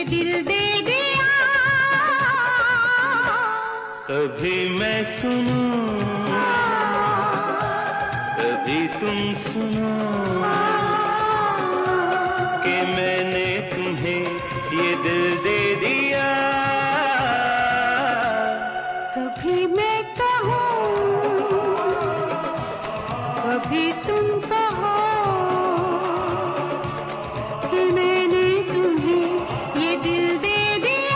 दिल दे दिया। कभी मैं सुनूं, कभी तुम सुनो कि मैंने तुम्हें ये दिल दे दिया। कभी मैं कहूँ, कभी तुम कहो कि मैंने तुम्हें ये दिल दे दिया।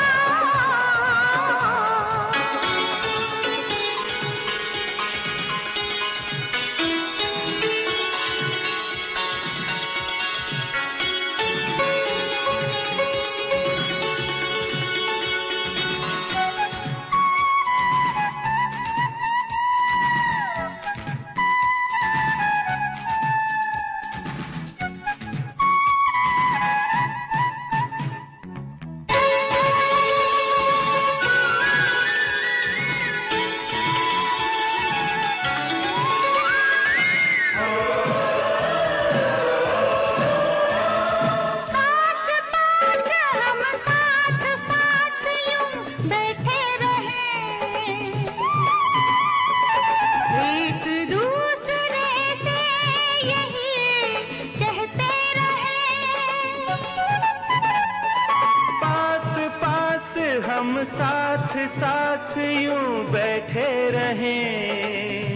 हम साथ साथ यूं बैठे रहें,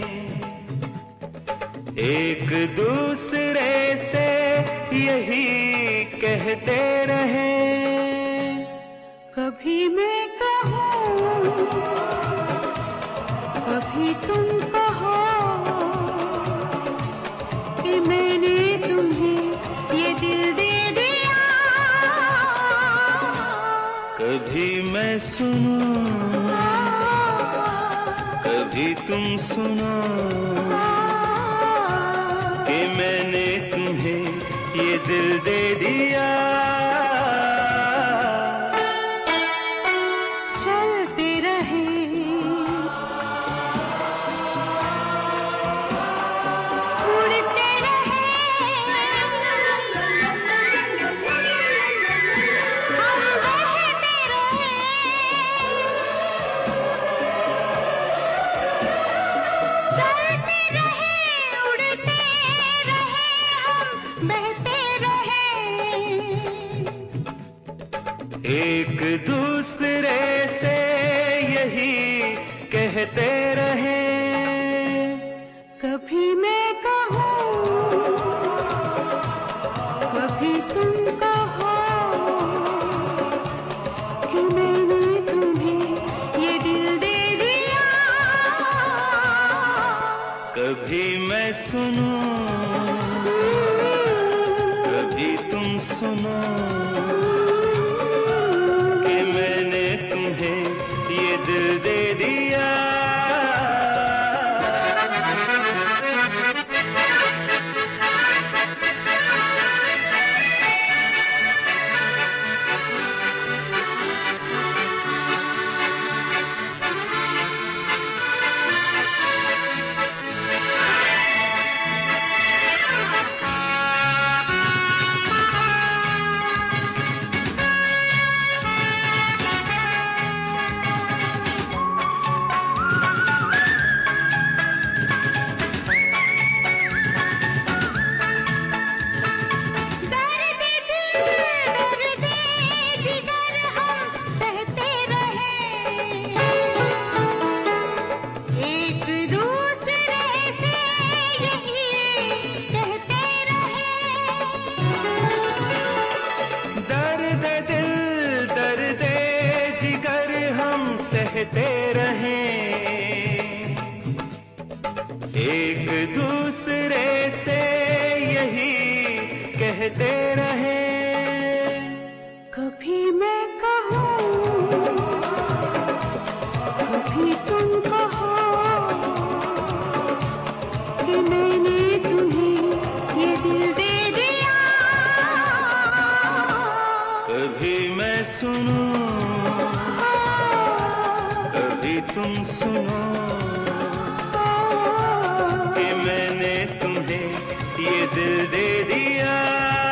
एक दूसरे से यही कहते रहें। कभी मैं कहूँ, कभी तुम कहो कि मैंने तुम्हें ये दिल दे दिया। कभी मैं सुनूं, कभी तुम सुनो कि मैंने तुम्हें ये दिल दे दिया। चलते रहे, उड़ते रहे, हम बहते रहे। चलते रहे, उड़ते रहे, हम बहते रहे। एक दूसरे से यही कहते रहे। कभी मैं कहूँ, कभी तुम कहो कि मैंने तुम्हें ये दिल दे दिया। कभी मैं सुनूं, कभी तुम सुनो कि मैंने तुम्हें ये दिल दे दिया। कहते रहें, एक दूसरे से यही कहते रहें। कभी मैं कहूँ, कभी तुम कहो कि मैंने तुम्हें ये दिल दे दिया। कभी मैं सुनूं, कभी तुम सुनो कि मैंने तुम्हें ये दिल दे दिया।